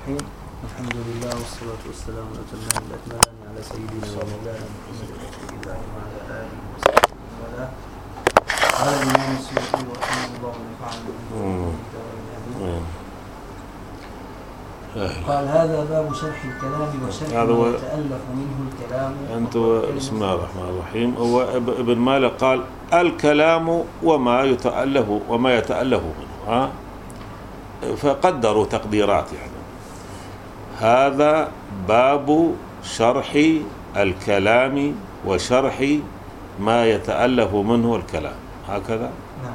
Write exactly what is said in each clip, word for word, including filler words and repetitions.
الرحيم. الحمد لله والصلاة والسلام الأتمان الأكملان على سيدنا ومولانا محمد رسول الله وعلى آله وصحبه وله. قال الإمام السيوطي رحمه الله ونفعنا به. قال هذا باب شرح الكلام وشرح ما يتألف منه الكلام. أنت بسم الله الرحمن الرحيم. هو ابن مالك قال الكلام وما يتألف وما يتألف منه، ها فقدروا تقديرات يعني. هذا باب شرح الكلام وشرح ما يتألف منه الكلام، هكذا.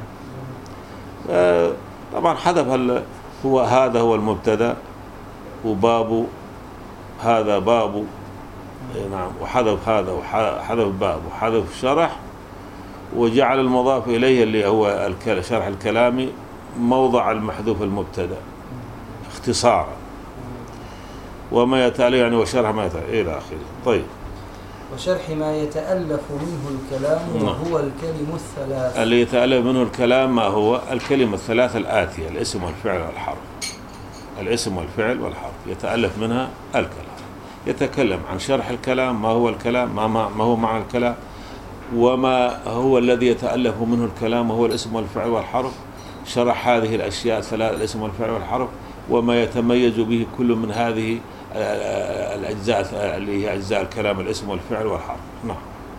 نعم. طبعا حذف هو هذا هو المبتدأ وباب هذا باب، نعم، وحذف هذا وحذف باب وحذف شرح، وجعل المضاف إليه اللي هو شرح الكلام موضع المحذوف المبتدأ اختصارا، وما يتألف يعني وشرح ما يتألف إلى آخره. طيب، وشرح ما يتألف منه الكلام وهو الكلم الثلاث. اللي يتألف منه الكلام ما هو الكلمة الثلاث الآتية: الاسم والفعل والحرف. الاسم والفعل والحرف يتألف منها الكلام. يتكلم عن شرح الكلام، ما هو الكلام، ما, ما, ما هو معنى الكلام، وما هو الذي يتألف منه الكلام وهو الاسم والفعل والحرف. شرح هذه الأشياء الثلاث: الاسم والفعل والحرف، وما يتميز به كل من هذه الأجزاء اللي هي أجزاء الكلام: الاسم والفعل والحرف. نعم.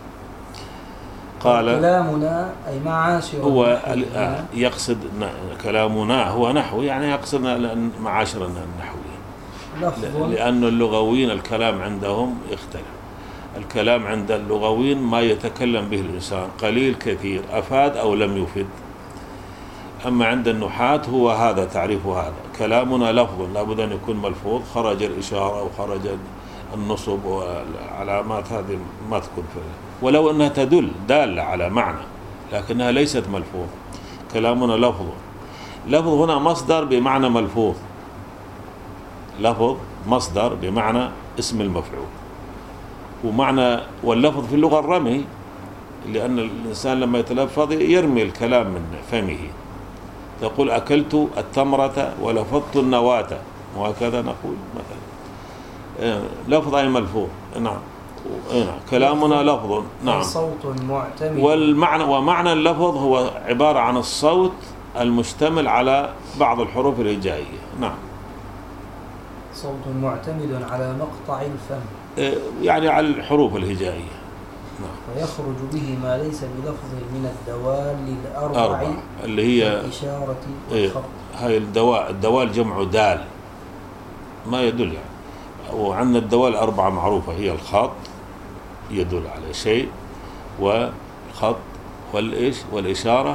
قال كلامنا أي معاشر، هو يقصد كلامنا هو نحوي، يعني يقصد معاشر النحويين، لأن اللغويين الكلام عندهم يختلف. الكلام عند اللغويين ما يتكلم به الإنسان قليل كثير، أفاد أو لم يفد. أما عند النحاة هو هذا تعريف هذا: كلامنا لفظ لابد أن يكون ملفوظ، خرج الإشارة أو خرج النصب والعلامات هذه ما تكون فيه، ولو أنها تدل دالة على معنى لكنها ليست ملفوظ. كلامنا لفظ. لفظ هنا مصدر بمعنى ملفوظ، لفظ مصدر بمعنى اسم المفعول، ومعنى واللفظ في اللغة الرمي، لأن الإنسان لما يتلفظ يرمي الكلام من فمه. تقول أكلت التمرة ولفظت النواة، وهكذا نقول مثلا. لفظ أي ملفوظ. نعم. نعم. كلامنا لفظ. نعم. صوت معتمد. والمعنى ومعنى اللفظ هو عبارة عن الصوت المشتمل على بعض الحروف الهجائية. نعم. صوت معتمد على مقطع الفم، يعني على الحروف الهجائية. نعم. ويخرج به ما ليس بلفظ من الدوال الأربع أربع. اللي هي الإشارة والخط. هاي الدوال. الدوال جمع دال ما يدل يعني. وعندنا الدوال أربعة معروفة: هي الخط يدل على شيء، والخط والإيش والإشارة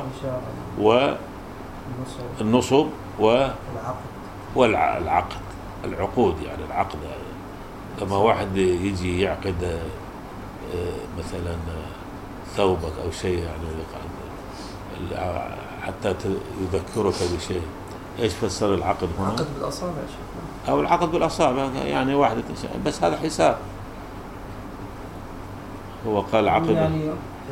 والنصب والعقد. العقود يعني العقد، لما واحد يجي يعقد مثلا ثوبك أو شيء، يعني حتى يذكرك بشيء. إيش فسر العقد هنا؟ العقد بالأصابع أو العقد بالأصابع، يعني واحدة بس هذا حساب. هو قال عقد يعني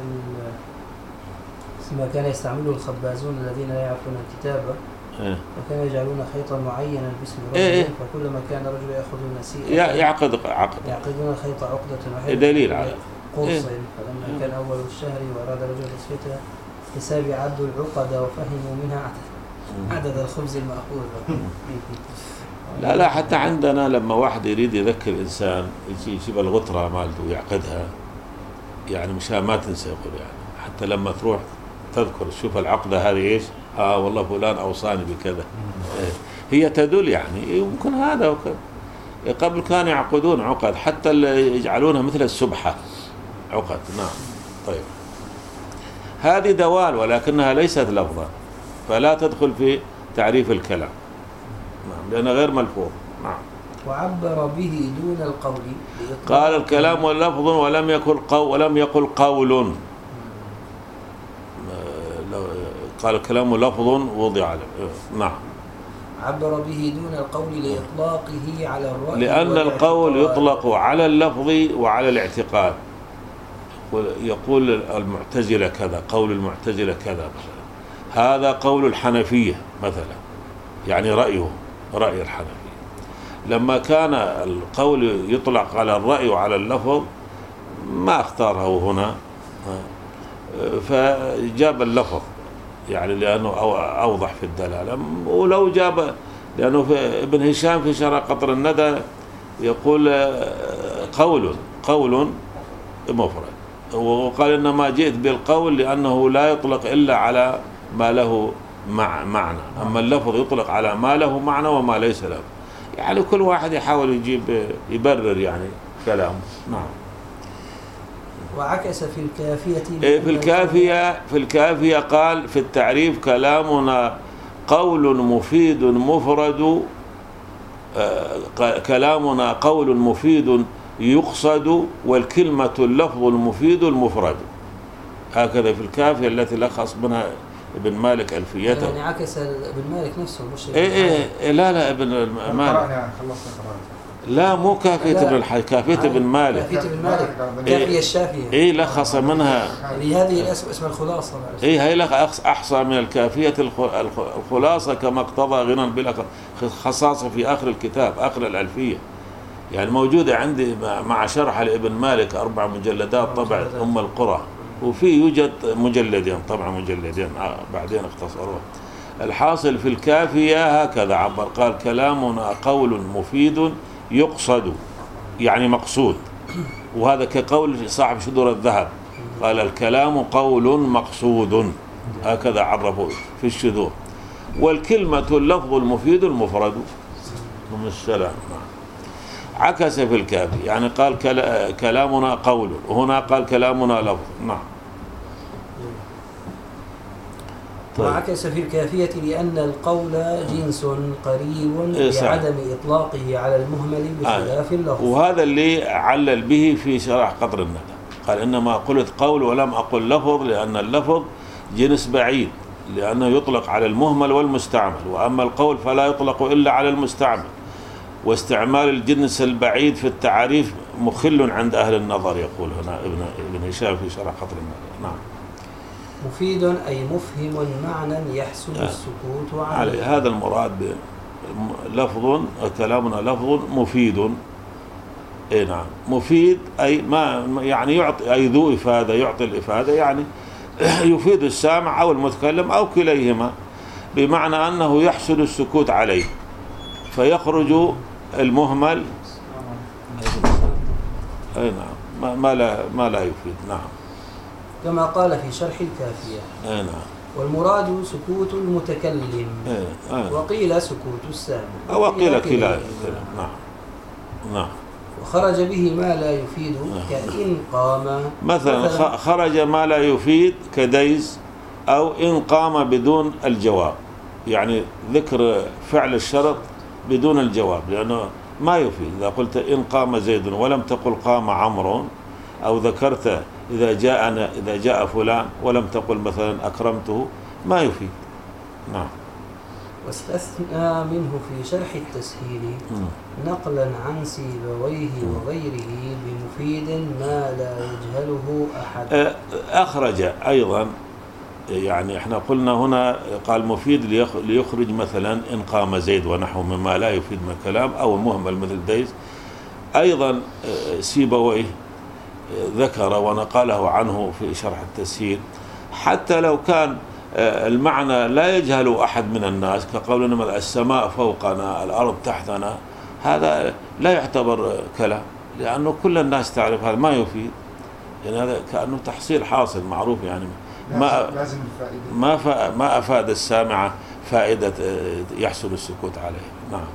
ما كان يستعمله الخبازون الذين لا يعرفون الكتابة، إيه؟ وكانوا يجعلون خيطا معينا باسم رجل، إيه؟ فكلما كان رجل يأخذ نسيئة يعقد عقد، يعقدون الخيط عقدة واحدة دليل على قرص. إيه؟ فلما إيه؟ كان أول الشهر وأراد رجل تصفيتها حساب عدوا العقد وفهموا منها عدد, عدد الخبز المأخوذ. لا لا، حتى عندنا لما واحد يريد يذكر إنسان يجي يجيب الغطرة مالته ويعقدها، يعني مشان ما تنسى. يقول يعني حتى لما تروح تذكر شوف العقدة هذه إيش، آه والله فلان أوصاني بكذا. هي تدل يعني يمكن هذا وكذا. قبل كانوا يعقدون عقد، حتى اللي يجعلونها مثل السبحة عقد. نعم. طيب، هذه دوال ولكنها ليست لفظا، فلا تدخل في تعريف الكلام. نعم، لأنها غير ملفوظ. نعم. وعبر به دون القول. قال الكلام لفظ ولم يقل قول ولم يقل قول. قال الكلام لفظ وضع له. نعم. عبر به دون القول لإطلاقه على الرأي، لأن القول يطلق على اللفظ وعلى الاعتقاد. يقول المعتزلة كذا، قول المعتزلة كذا مثلا، هذا قول الحنفية مثلا، يعني رأيه رأي الحنفية. لما كان القول يطلق على الرأي وعلى اللفظ ما اختاره هنا، فجاب اللفظ يعني لأنه أوضح في الدلالة. ولو جاب، لأنه في ابن هشام في شرح قطر الندى يقول قول قول مفرد، وقال إنما جئت بالقول لأنه لا يطلق إلا على ما له مع معنى، أما اللفظ يطلق على ما له معنى وما ليس له. يعني كل واحد يحاول يجيب يبرر يعني كلامه. نعم. وعكس في الكافية في الكافية في الكافية قال في التعريف: كلامنا قول مفيد مفرد، كلامنا قول مفيد يقصد، والكلمة اللفظ المفيد المفرد. هكذا في الكافية التي لخص منها ابن مالك ألفيته. يعني عكس ابن مالك نفسه مش إيه إيه لا لا ابن مالك لا مو كافية ابن الحج، كافية ابن مالك. كافية ابن مالك كافية الشافية. إيه لخص منها. يعني هذه الاسم اسم الخلاصة. إيه هي لخ أحصى من الكافية الخلاصة كما اقتضى غنى بلا خصاصة في آخر الكتاب، آخر الألفية. يعني موجودة عندي مع شرح لابن مالك أربع مجلدات طبع أم القرى، وفي يوجد مجلدين طبعا مجلدين بعدين اختصروه. الحاصل في الكافية هكذا عبر، قال: كلامنا قول مفيد يقصد، يعني مقصود. وهذا كقول صاحب شذور الذهب، قال: الكلام قول مقصود، هكذا عرفوا في الشذور. والكلمة اللفظ المفيد المفرد من السلام. عكس في الكافي، يعني قال كلامنا قول، وهنا قال كلامنا لفظ. نعم. طيب. وعكس في الكافية لأن القول جنس قريب بعدم إطلاقه على المهمل بخلاف اللفظ. وهذا اللي علل به في شرح قطر الندى، قال: إنما قلت قول ولم أقل لفظ لأن اللفظ جنس بعيد، لأنه يطلق على المهمل والمستعمل، وأما القول فلا يطلق إلا على المستعمل، واستعمال الجنس البعيد في التعريف مخل عند أهل النظر. يقول هنا ابن ابن هشام في شرح قطر الندى. نعم. مفيد أي مفهم معنى يحسن السكوت عليه. هذا المراد بلفظ، كلامنا لفظ مفيد. اي نعم، مفيد أي ما يعني يعطي، أي ذو إفادة، يعطي الإفادة، يعني يفيد السامع أو المتكلم أو كليهما، بمعنى أنه يحسن السكوت عليه فيخرج المهمل. اي نعم، ما لا ما لا يفيد. نعم. كما قال في شرح الكافية. اي نعم. والمراد سكوت المتكلم. اي اي. وقيل سكوت السامع. وقيل كلا. نعم. نعم. وخرج به ما لا يفيد كإن قام. مثلا خرج ما لا يفيد كديز، أو إن قام بدون الجواب، يعني ذكر فعل الشرط بدون الجواب، لأنه ما يفيد. إذا قلت إن قام زيد ولم تقل قام عمرو، أو ذكرت إذا جاء إذا جاء فلان ولم تقل مثلا أكرمته، ما يفيد. نعم. واستثنى منه في شرح التسهيل نقلا عن سيبويه وغيره بمفيد ما لا يجهله أحد. أخرج أيضا، يعني احنا قلنا هنا قال مفيد ليخرج مثلا إن قام زيد ونحو مما لا يفيد من الكلام، أو المهمل مثل ديز. أيضا سيبويه ذكر ونقله عنه في شرح التسهيل، حتى لو كان المعنى لا يجهل أحد من الناس، كقولنا السماء فوقنا الأرض تحتنا، هذا لا يعتبر كلام، لأنه كل الناس تعرف هذا ما يفيد. يعني هذا كأنه تحصيل حاصل معروف، يعني ما ما ما أفاد السامع فائدة يحصل السكوت عليه. نعم.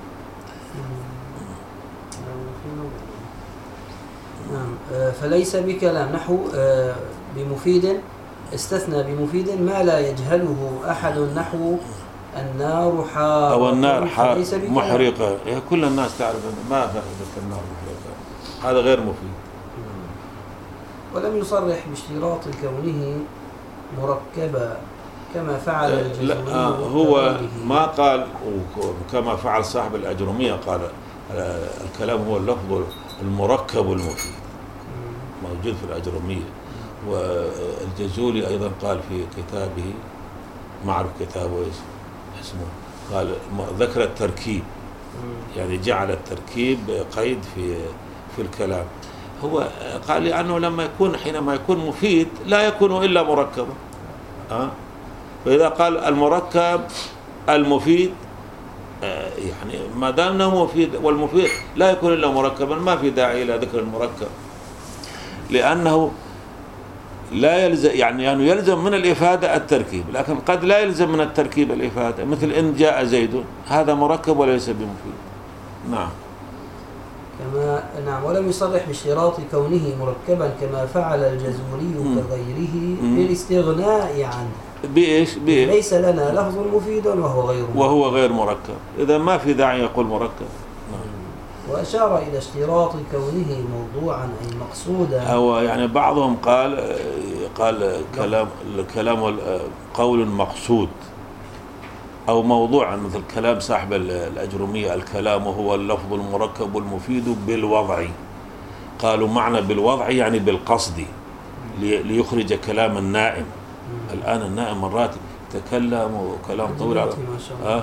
نعم. فليس بكلام نحو بمفيد، استثنى بمفيد ما لا يجهله أحد، نحو النار حارة أو النار محرقة. كل الناس تعرف ما فائدة النار محرقة، هذا غير مفيد. ولم يصرح باشتراط كونه مركبا كما فعل الجزري. هو ما قال كما فعل صاحب الأجرمية، قال الكلام هو اللفظ المركب المفيد، موجود في الأجرمية. والجزولي أيضا قال في كتابه، معرف كتابه اسمه، قال ذكر التركيب، يعني جعل التركيب قيد في في الكلام. هو قال لأنه لما يكون حينما يكون مفيد لا يكون إلا مركبا. أه؟ فإذا قال المركب المفيد يعني ما دام انه مفيد والمفيد لا يكون الا مركبا ما في داعي الى ذكر المركب، لانه لا يلزم يعني, يعني يلزم من الافاده التركيب، لكن قد لا يلزم من التركيب الافاده، مثل ان جاء زيد هذا مركب وليس بمفيد. نعم. كما نعم ولم يصرح باشتراط كونه مركبا كما فعل الجزوري كغيره بالاستغناء عنه. بإيش؟ بإيش؟ ليس لنا لفظ مفيد وهو غير مركب. وهو غير مركب، إذا ما في داعي يقول مركب. وأشار إلى اشتراط كونه موضوعا أي مقصودا. أو يعني بعضهم قال قال كلام الكلام قول مقصود أو موضوعا، مثل كلام صاحب الأجرمية الكلام هو اللفظ المركب المفيد بالوضع. قالوا معنى بالوضع يعني بالقصد ليخرج كلام النائم. الآن النائم مرات يتكلم وكلام طويل على ها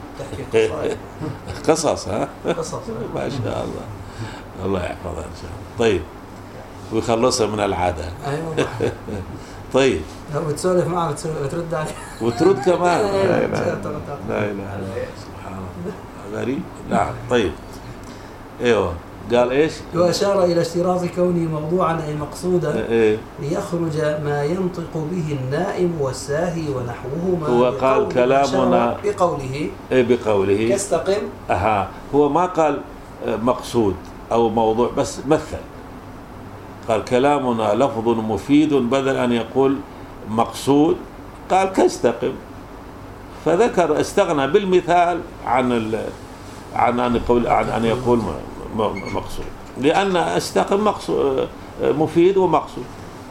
قصص ها قصص ما شاء الله، الله يحفظها إن شاء الله. طيب ويخلصها من العادة. أيوة. طيب لو بتسولف معه بترد عليه وترد كمان. لا إله لا إله سبحان الله غريب. نعم. طيب ايوه قال ايش؟ وأشار إلى اشتراط كونه موضوعا أي مقصودا إيه؟ ليخرج ما ينطق به النائم والساهي ونحوهما. هو قال كلامنا بقوله إيه بقوله يستقم. أها هو ما قال مقصود أو موضوع، بس مثل قال كلامنا لفظ مفيد بدل أن يقول مقصود قال كاستقم، فذكر استغنى بالمثال عن ال عن أن يقول عن أن يقول مقصود، لأن استقم مقصود مفيد ومقصود.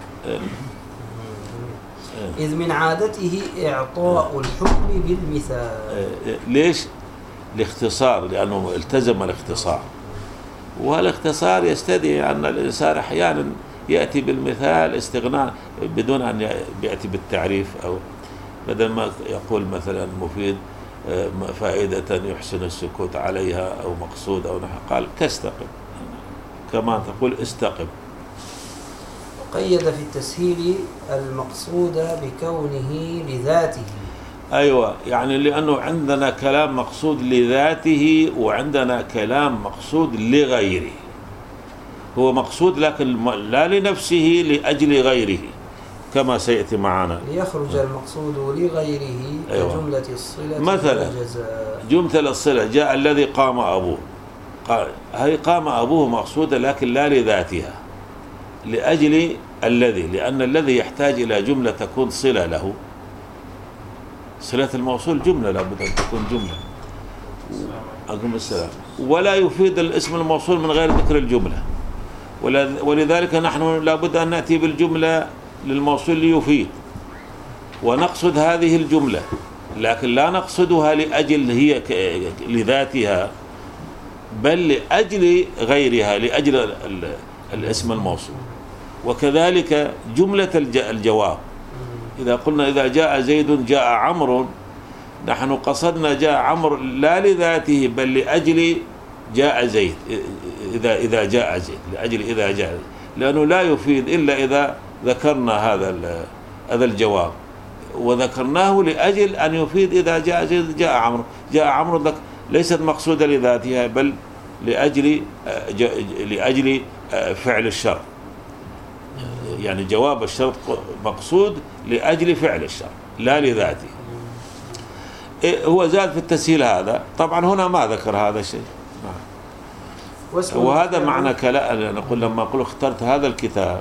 إذ من عادته إعطاء الحكم بالمثال. ليش؟ الاختصار، لأنه التزم الاختصار، والاختصار يستدعي أن الإنسان أحيانا يأتي بالمثال استغناء بدون أن يأتي بالتعريف، أو بدل ما يقول مثلا مفيد فائدة يحسن السكوت عليها أو مقصود أو نحو، قال كاستقم كما تقول استقم. قيد في التسهيل المقصود بكونه لذاته. أيوة، يعني لأنه عندنا كلام مقصود لذاته وعندنا كلام مقصود لغيره. هو مقصود لكن لا لنفسه، لأجل غيره كما سيأتي معنا. ليخرج المقصود لغيره. أيوة. كجملة الصلة مثلا جملة الصلة جاء الذي قام أبوه، قال هي قام أبوه مقصودة لكن لا لذاتها، لأجل الذي، لأن الذي يحتاج إلى جملة تكون صلة له. صلة الموصول جملة لابد أن تكون جملة. عليكم السلام. ولا يفيد الاسم الموصول من غير ذكر الجملة، ولذلك نحن لابد أن نأتي بالجملة للموصول ليفيد، ونقصد هذه الجملة، لكن لا نقصدها لأجل هي لذاتها، بل لأجل غيرها، لأجل الاسم الموصول. وكذلك جملة الجواب، إذا قلنا إذا جاء زيد جاء عمرو، نحن قصدنا جاء عمرو لا لذاته بل لأجل جاء زيد، إذا إذا جاء زيد، لأجل إذا جاء، لأنه لا يفيد إلا إذا ذكرنا هذا هذا الجواب، وذكرناه لأجل أن يفيد إذا جاء زيد جاء عمرو. جاء عمرو ليست مقصودة لذاتها بل لأجل لأجل فعل الشرط، يعني جواب الشرط مقصود لأجل فعل الشرط لا لذاته. هو زاد في التسهيل هذا، طبعا هنا ما ذكر هذا الشيء، وهذا معنى كلام. نقول لما أقول اخترت هذا الكتاب